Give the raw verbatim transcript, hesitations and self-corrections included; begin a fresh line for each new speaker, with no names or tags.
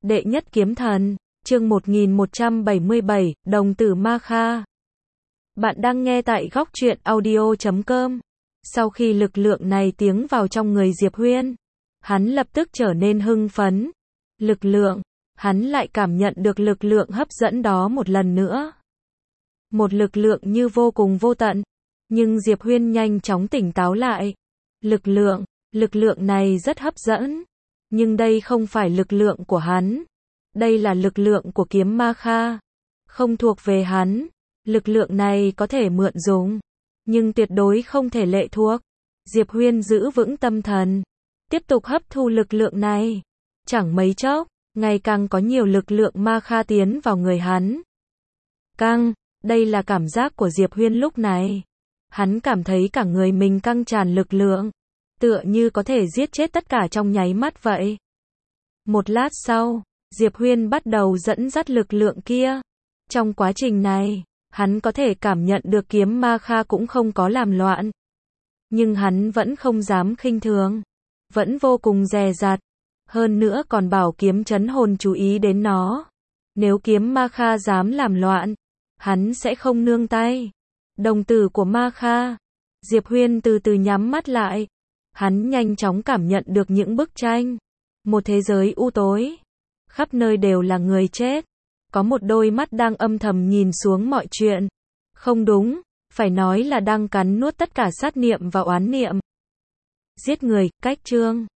Đệ nhất kiếm thần, chương một nghìn một trăm bảy mươi bảy, Đồng tử Ma Kha. Bạn đang nghe tại góc truyện audio chấm com. Sau khi lực lượng này tiến vào trong người Diệp Huyên, hắn lập tức trở nên hưng phấn. Lực lượng, hắn lại cảm nhận được lực lượng hấp dẫn đó một lần nữa. Một lực lượng như vô cùng vô tận, nhưng Diệp Huyên nhanh chóng tỉnh táo lại. Lực lượng, lực lượng này rất hấp dẫn, nhưng đây không phải lực lượng của hắn. Đây là lực lượng của kiếm Ma Kha, không thuộc về hắn. Lực lượng này có thể mượn dùng, nhưng tuyệt đối không thể lệ thuộc. Diệp Huyên giữ vững tâm thần, tiếp tục hấp thu lực lượng này. Chẳng mấy chốc, ngày càng có nhiều lực lượng Ma Kha tiến vào người hắn. Căng, đây là cảm giác của Diệp Huyên lúc này. Hắn cảm thấy cả người mình căng tràn lực lượng, tựa như có thể giết chết tất cả trong nháy mắt vậy. Một lát sau, Diệp Huyên bắt đầu dẫn dắt lực lượng kia. Trong quá trình này, hắn có thể cảm nhận được kiếm Ma Kha cũng không có làm loạn. Nhưng hắn vẫn không dám khinh thường, vẫn vô cùng dè dặt. Hơn nữa còn bảo kiếm trấn hồn chú ý đến nó. Nếu kiếm Ma Kha dám làm loạn, hắn sẽ không nương tay. Đồng tử của Ma Kha. Diệp Huyên từ từ nhắm mắt lại. Hắn nhanh chóng cảm nhận được những bức tranh. Một thế giới u tối. Khắp nơi đều là người chết. Có một đôi mắt đang âm thầm nhìn xuống mọi chuyện. Không đúng, phải nói là đang cắn nuốt tất cả sát niệm và oán niệm. Giết người, cách chương.